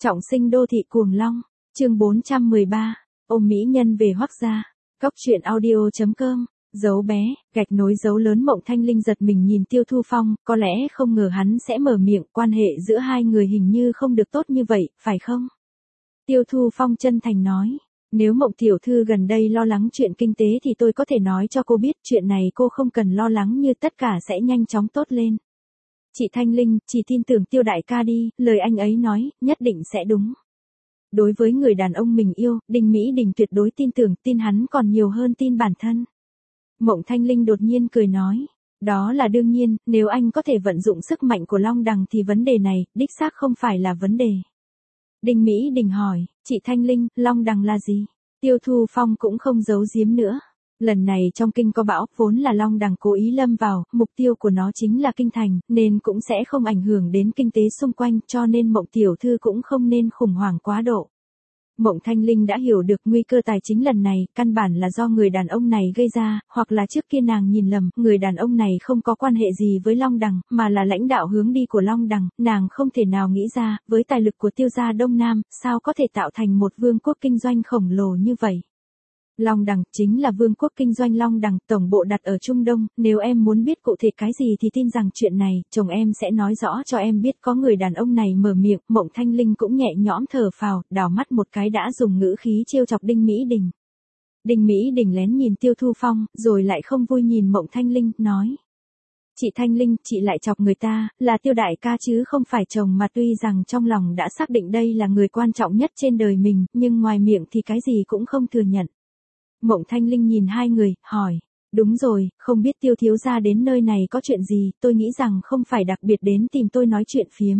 Trọng sinh đô thị cuồng long, chương 413, ôm mỹ nhân về Hoắc gia. Góc truyện audio.com, dấu bé, gạch nối dấu lớn. Mộng Thanh Linh giật mình nhìn Tiêu Thu Phong, có lẽ không ngờ hắn sẽ mở miệng, quan hệ giữa hai người hình như không được tốt như vậy, phải không? Tiêu Thu Phong chân thành nói, nếu Mộng tiểu thư gần đây lo lắng chuyện kinh tế thì tôi có thể nói cho cô biết, chuyện này cô không cần lo lắng, như tất cả sẽ nhanh chóng tốt lên. Chị Thanh Linh, chỉ tin tưởng Tiêu đại ca đi, lời anh ấy nói, nhất định sẽ đúng. Đối với người đàn ông mình yêu, Đinh Mỹ Đình tuyệt đối tin tưởng, tin hắn còn nhiều hơn tin bản thân. Mộng Thanh Linh đột nhiên cười nói, đó là đương nhiên, nếu anh có thể vận dụng sức mạnh của Long Đằng thì vấn đề này, đích xác không phải là vấn đề. Đinh Mỹ Đình hỏi, chị Thanh Linh, Long Đằng là gì? Tiêu Thu Phong cũng không giấu giếm nữa. Lần này trong kinh có bão, vốn là Long Đằng cố ý lâm vào, mục tiêu của nó chính là kinh thành, nên cũng sẽ không ảnh hưởng đến kinh tế xung quanh, cho nên Mộng tiểu thư cũng không nên khủng hoảng quá độ. Mộng Thanh Linh đã hiểu được nguy cơ tài chính lần này, căn bản là do người đàn ông này gây ra, hoặc là trước kia nàng nhìn lầm, người đàn ông này không có quan hệ gì với Long Đằng, mà là lãnh đạo hướng đi của Long Đằng, nàng không thể nào nghĩ ra, với tài lực của Tiêu gia Đông Nam, sao có thể tạo thành một vương quốc kinh doanh khổng lồ như vậy. Long Đằng chính là vương quốc kinh doanh. Long Đằng tổng bộ đặt ở Trung Đông, nếu em muốn biết cụ thể cái gì thì tin rằng chuyện này, chồng em sẽ nói rõ cho em biết. Có người đàn ông này mở miệng, Mộng Thanh Linh cũng nhẹ nhõm thở phào, đảo mắt một cái đã dùng ngữ khí trêu chọc Đinh Mỹ Đình. Đinh Mỹ Đình lén nhìn Tiêu Thu Phong, rồi lại không vui nhìn Mộng Thanh Linh, nói. Chị Thanh Linh, chị lại chọc người ta, là Tiêu đại ca chứ không phải chồng, mà tuy rằng trong lòng đã xác định đây là người quan trọng nhất trên đời mình, nhưng ngoài miệng thì cái gì cũng không thừa nhận. Mộng Thanh Linh nhìn hai người, hỏi, đúng rồi, không biết Tiêu thiếu gia đến nơi này có chuyện gì, tôi nghĩ rằng không phải đặc biệt đến tìm tôi nói chuyện phiếm.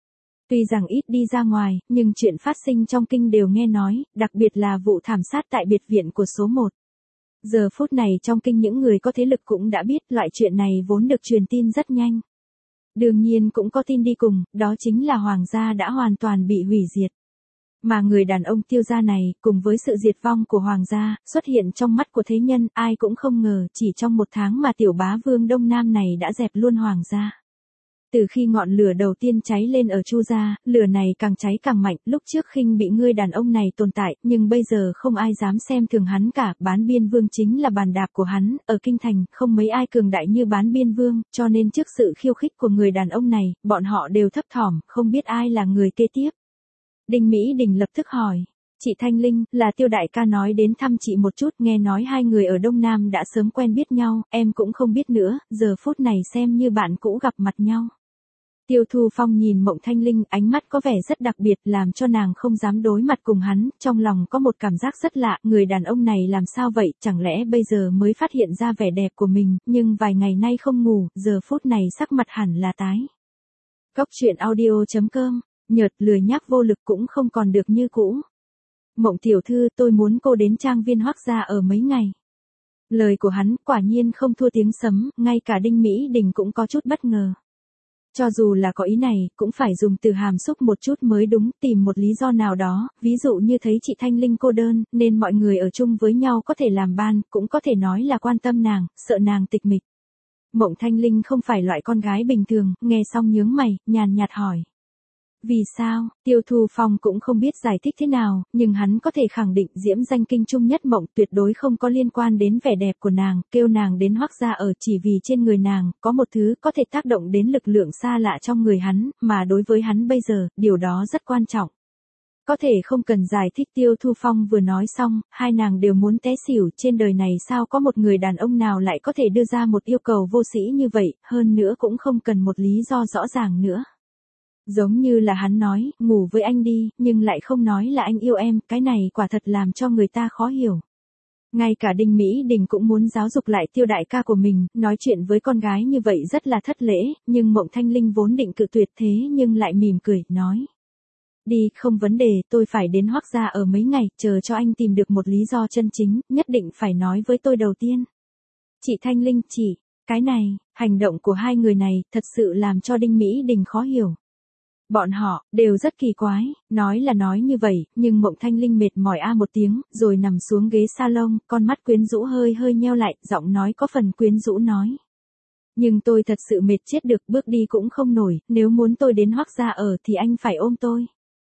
Tuy rằng ít đi ra ngoài, nhưng chuyện phát sinh trong kinh đều nghe nói, đặc biệt là vụ thảm sát tại biệt viện của số 1. Giờ phút này trong kinh những người có thế lực cũng đã biết, loại chuyện này vốn được truyền tin rất nhanh. Đương nhiên cũng có tin đi cùng, đó chính là Hoàng gia đã hoàn toàn bị hủy diệt. Mà người đàn ông Tiêu gia này, cùng với sự diệt vong của Hoàng gia, xuất hiện trong mắt của thế nhân, ai cũng không ngờ, chỉ trong một tháng mà tiểu bá vương Đông Nam này đã dẹp luôn Hoàng gia. Từ khi ngọn lửa đầu tiên cháy lên ở Chu gia, lửa này càng cháy càng mạnh, lúc trước khinh bị người đàn ông này tồn tại, nhưng bây giờ không ai dám xem thường hắn cả, Bán Biên Vương chính là bàn đạp của hắn, ở kinh thành, không mấy ai cường đại như Bán Biên Vương, cho nên trước sự khiêu khích của người đàn ông này, bọn họ đều thấp thỏm, không biết ai là người kế tiếp. Đinh Mỹ Đình lập tức hỏi, chị Thanh Linh, là Tiêu đại ca nói đến thăm chị một chút, nghe nói hai người ở Đông Nam đã sớm quen biết nhau, em cũng không biết nữa, giờ phút này xem như bạn cũ gặp mặt nhau. Tiêu Thu Phong nhìn Mộng Thanh Linh, ánh mắt có vẻ rất đặc biệt, làm cho nàng không dám đối mặt cùng hắn, trong lòng có một cảm giác rất lạ, người đàn ông này làm sao vậy, chẳng lẽ bây giờ mới phát hiện ra vẻ đẹp của mình, nhưng vài ngày nay không ngủ, giờ phút này sắc mặt hẳn là tái. Góc truyện audio.com, nhợt lười nhác vô lực cũng không còn được như cũ. Mộng tiểu thư, tôi muốn cô đến trang viên Hoắc gia ở mấy ngày. Lời của hắn quả nhiên không thua tiếng sấm, ngay cả Đinh Mỹ Đình cũng có chút bất ngờ. Cho dù là có ý này, cũng phải dùng từ hàm xúc một chút mới đúng, tìm một lý do nào đó, ví dụ như thấy chị Thanh Linh cô đơn, nên mọi người ở chung với nhau có thể làm ban, cũng có thể nói là quan tâm nàng, sợ nàng tịch mịch. Mộng Thanh Linh không phải loại con gái bình thường, nghe xong nhướng mày, nhàn nhạt hỏi. Vì sao? Tiêu Thu Phong cũng không biết giải thích thế nào, nhưng hắn có thể khẳng định diễm danh kinh trung nhất Mộng tuyệt đối không có liên quan đến vẻ đẹp của nàng, kêu nàng đến Hoắc gia ở chỉ vì trên người nàng, có một thứ có thể tác động đến lực lượng xa lạ trong người hắn, mà đối với hắn bây giờ, điều đó rất quan trọng. Có thể không cần giải thích. Tiêu Thu Phong vừa nói xong, hai nàng đều muốn té xỉu, trên đời này sao có một người đàn ông nào lại có thể đưa ra một yêu cầu vô sĩ như vậy, hơn nữa cũng không cần một lý do rõ ràng nữa. Giống như là hắn nói, ngủ với anh đi, nhưng lại không nói là anh yêu em, cái này quả thật làm cho người ta khó hiểu. Ngay cả Đinh Mỹ Đình cũng muốn giáo dục lại Tiêu đại ca của mình, nói chuyện với con gái như vậy rất là thất lễ, nhưng Mộng Thanh Linh vốn định cự tuyệt thế nhưng lại mỉm cười, nói. Đi, không vấn đề, tôi phải đến Hoắc gia ở mấy ngày, chờ cho anh tìm được một lý do chân chính, nhất định phải nói với tôi đầu tiên. Chị Thanh Linh, cái này, hành động của hai người này, thật sự làm cho Đinh Mỹ Đình khó hiểu. Bọn họ, đều rất kỳ quái, nói là nói như vậy, nhưng Mộng Thanh Linh mệt mỏi một tiếng, rồi nằm xuống ghế salon, con mắt quyến rũ hơi nheo lại, giọng nói có phần quyến rũ nói. Nhưng tôi thật sự mệt chết được, bước đi cũng không nổi, nếu muốn tôi đến Hoắc gia ở thì anh phải ôm tôi.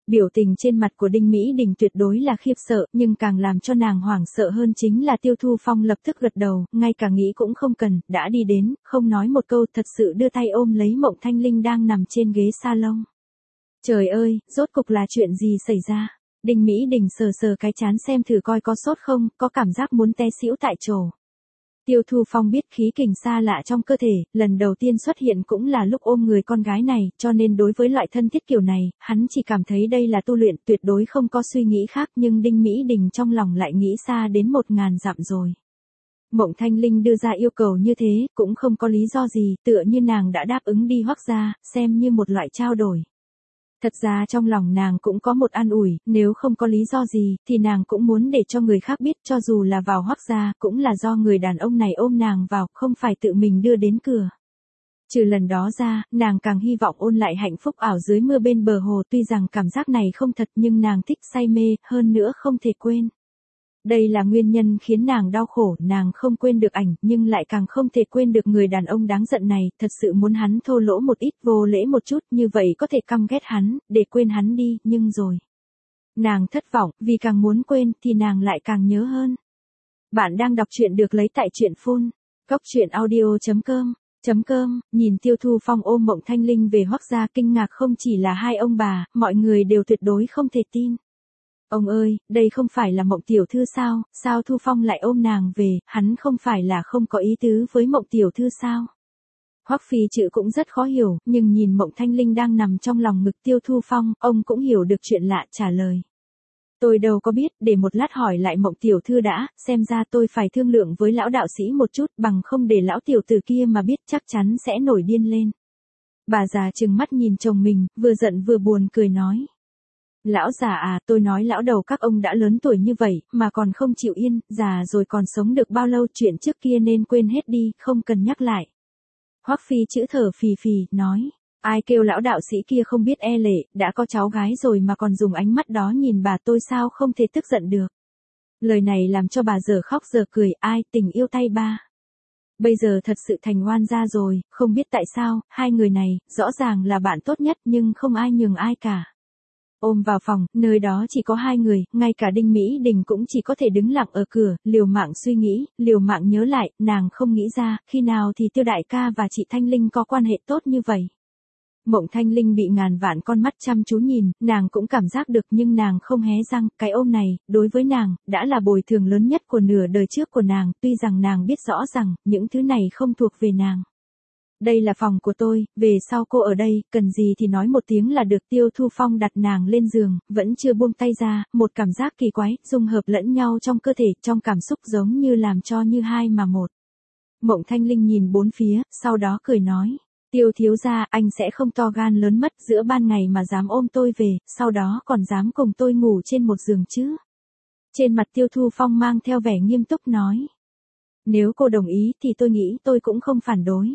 Biểu tình trên mặt của Đinh Mỹ Đình tuyệt đối là khiếp sợ, nhưng càng làm cho nàng hoảng sợ hơn chính là Tiêu Thu Phong lập tức gật đầu, ngay cả nghĩ cũng không cần, đã đi đến, không nói một câu thật sự đưa tay ôm lấy Mộng Thanh Linh đang nằm trên ghế salon. Trời ơi, rốt cục là chuyện gì xảy ra? Đinh Mỹ Đình sờ sờ cái trán xem thử coi có sốt không, có cảm giác muốn té xỉu tại chỗ. Tiêu Thu Phong biết khí kình xa lạ trong cơ thể, lần đầu tiên xuất hiện cũng là lúc ôm người con gái này, cho nên đối với loại thân thiết kiểu này, hắn chỉ cảm thấy đây là tu luyện, tuyệt đối không có suy nghĩ khác, nhưng Đinh Mỹ Đình trong lòng lại nghĩ xa đến 1000 dặm rồi. Mộng Thanh Linh đưa ra yêu cầu như thế, cũng không có lý do gì, tựa như nàng đã đáp ứng đi Hoắc gia, xem như một loại trao đổi. Thật ra trong lòng nàng cũng có một an ủi, nếu không có lý do gì, thì nàng cũng muốn để cho người khác biết, cho dù là vào Hoắc gia, cũng là do người đàn ông này ôm nàng vào, không phải tự mình đưa đến cửa. Trừ lần đó ra, nàng càng hy vọng ôn lại hạnh phúc ảo dưới mưa bên bờ hồ, tuy rằng cảm giác này không thật nhưng nàng thích say mê, hơn nữa không thể quên. Đây là nguyên nhân khiến nàng đau khổ, nàng không quên được ảnh, nhưng lại càng không thể quên được người đàn ông đáng giận này, thật sự muốn hắn thô lỗ một ít, vô lễ một chút, như vậy có thể căm ghét hắn, để quên hắn đi, nhưng rồi. Nàng thất vọng, vì càng muốn quên, thì nàng lại càng nhớ hơn. Bạn đang đọc truyện được lấy tại truyện phun, goctruyện.audio.com, nhìn Tiêu Thu Phong ôm Mộng Thanh Linh về Hoắc gia, kinh ngạc không chỉ là hai ông bà, mọi người đều tuyệt đối không thể tin. Ông ơi, đây không phải là Mộng tiểu thư sao, sao Thu Phong lại ôm nàng về, hắn không phải là không có ý tứ với Mộng tiểu thư sao? Hoắc Phi Trự cũng rất khó hiểu, nhưng nhìn Mộng Thanh Linh đang nằm trong lòng ngực Tiêu Thu Phong, ông cũng hiểu được chuyện lạ, trả lời. Tôi đâu có biết, để một lát hỏi lại Mộng tiểu thư đã, xem ra tôi phải thương lượng với lão đạo sĩ một chút, bằng không để lão tiểu tử kia mà biết chắc chắn sẽ nổi điên lên. Bà già trừng mắt nhìn chồng mình, vừa giận vừa buồn cười nói. Lão già à, tôi nói lão đầu các ông đã lớn tuổi như vậy, mà còn không chịu yên, già rồi còn sống được bao lâu, chuyện trước kia nên quên hết đi, không cần nhắc lại. Hoắc Phi Trữ thở phì phì, nói, ai kêu lão đạo sĩ kia không biết e lệ, đã có cháu gái rồi mà còn dùng ánh mắt đó nhìn bà, tôi sao không thể tức giận được. Lời này làm cho bà giờ khóc giờ cười, ai, tình yêu tay ba. Bây giờ thật sự thành oan gia rồi, không biết tại sao, hai người này, rõ ràng là bạn tốt nhất nhưng không ai nhường ai cả. Ôm vào phòng, nơi đó chỉ có hai người, ngay cả Đinh Mỹ Đình cũng chỉ có thể đứng lặng ở cửa, liều mạng suy nghĩ, liều mạng nhớ lại, nàng không nghĩ ra, khi nào thì Tiêu đại ca và chị Thanh Linh có quan hệ tốt như vậy. Mộng Thanh Linh bị ngàn vạn con mắt chăm chú nhìn, nàng cũng cảm giác được nhưng nàng không hé răng, cái ôm này, đối với nàng, đã là bồi thường lớn nhất của nửa đời trước của nàng, tuy rằng nàng biết rõ rằng, những thứ này không thuộc về nàng. Đây là phòng của tôi, về sau cô ở đây, cần gì thì nói một tiếng là được. Tiêu Thu Phong đặt nàng lên giường, vẫn chưa buông tay ra, một cảm giác kỳ quái, dung hợp lẫn nhau trong cơ thể, trong cảm xúc giống như làm cho như hai mà một. Mộng Thanh Linh nhìn bốn phía, sau đó cười nói, Tiêu thiếu gia, anh sẽ không to gan lớn mất, giữa ban ngày mà dám ôm tôi về, sau đó còn dám cùng tôi ngủ trên một giường chứ. Trên mặt Tiêu Thu Phong mang theo vẻ nghiêm túc nói, nếu cô đồng ý thì tôi nghĩ tôi cũng không phản đối.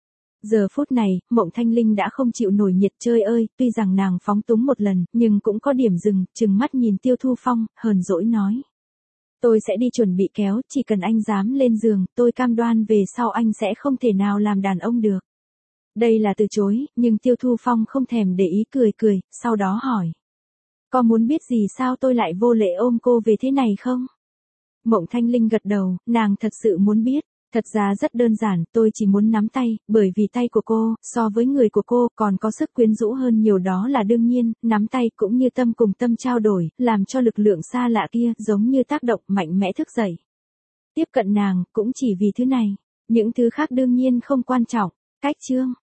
Giờ phút này, Mộng Thanh Linh đã không chịu nổi nhiệt, chơi ơi, tuy rằng nàng phóng túng một lần, nhưng cũng có điểm dừng, trừng mắt nhìn Tiêu Thu Phong, hờn dỗi nói. Tôi sẽ đi chuẩn bị kéo, chỉ cần anh dám lên giường, tôi cam đoan về sau anh sẽ không thể nào làm đàn ông được. Đây là từ chối, nhưng Tiêu Thu Phong không thèm để ý, cười cười, sau đó hỏi. Có muốn biết gì sao tôi lại vô lễ ôm cô về thế này không? Mộng Thanh Linh gật đầu, nàng thật sự muốn biết. Thật ra rất đơn giản, tôi chỉ muốn nắm tay, bởi vì tay của cô, so với người của cô, còn có sức quyến rũ hơn nhiều, đó là đương nhiên, nắm tay cũng như tâm cùng tâm trao đổi, làm cho lực lượng xa lạ kia, giống như tác động mạnh mẽ thức dậy. Tiếp cận nàng, cũng chỉ vì thứ này, những thứ khác đương nhiên không quan trọng. Cách chương